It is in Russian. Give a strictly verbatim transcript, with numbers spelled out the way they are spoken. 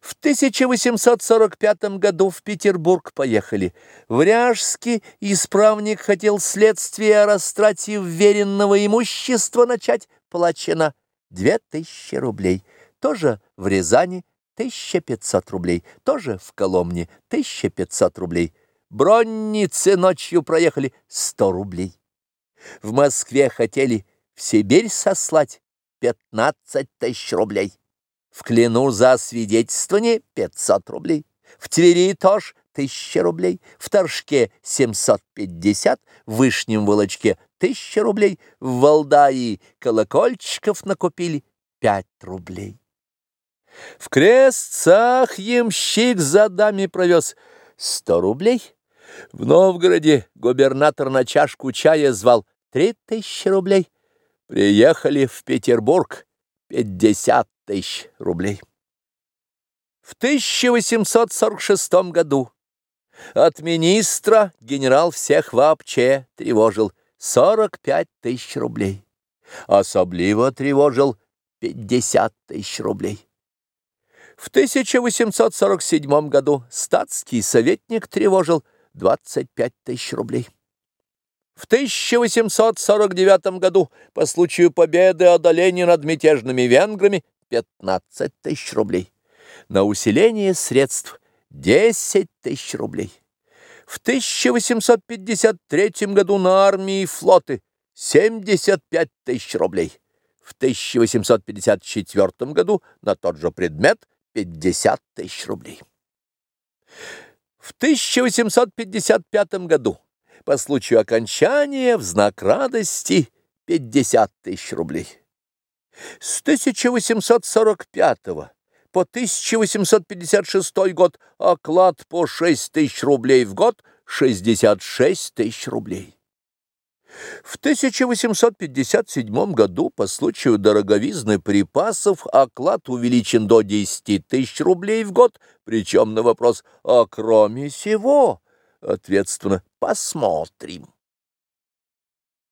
В тысяча восемьсот сорок пятом году в Петербург поехали. В Ряжске исправник хотел следствие о растрате вверенного имущества начать. Плачено две тысячи рублей. Тоже в Рязани тысяча пятьсот рублей. Тоже в Коломне тысяча пятьсот рублей. Бронницы ночью проехали сто рублей. В Москве хотели в Сибирь сослать пятнадцать тысяч рублей. В Клину за свидетельствование пятьсот рублей. В Твери тоже тысяча рублей. В Торжке семьсот пятьдесят. В Вышнем Волочке тысяча рублей. В Валдае колокольчиков накупили пять рублей. В Крестцах ямщик за даме провез сто рублей. В Новгороде губернатор на чашку чая звал три тысячи рублей. Приехали в Петербург пятьдесят тысяч рублей. В тысяча восемьсот сорок шестом году от министра генерал всех вообще тревожил сорок пять тысяч рублей. Особливо тревожил пятьдесят тысяч рублей. В тысяча восемьсот сорок седьмом году статский советник тревожил двадцать пять тысяч рублей. В тысяча восемьсот сорок девятом году по случаю победы одоления над мятежными венграми пятнадцать тысяч рублей. На усиление средств десять тысяч рублей. В тысяча восемьсот пятьдесят третьем году на армии и флоты семьдесят пять тысяч рублей. В тысяча восемьсот пятьдесят четвёртом году на тот же предмет пятьдесят тысяч рублей. В тысяча восемьсот пятьдесят пятом году по случаю окончания в знак радости пятьдесят тысяч рублей. С тысяча восемьсот сорок пятого по тысяча восемьсот пятьдесят шестой год оклад по шесть тысяч рублей в год шестьдесят шесть тысяч рублей. В тысяча восемьсот пятьдесят седьмом году по случаю дороговизны припасов оклад увеличен до десяти тысяч рублей в год, причем на вопрос «а кроме сего?» ответственно «посмотрим».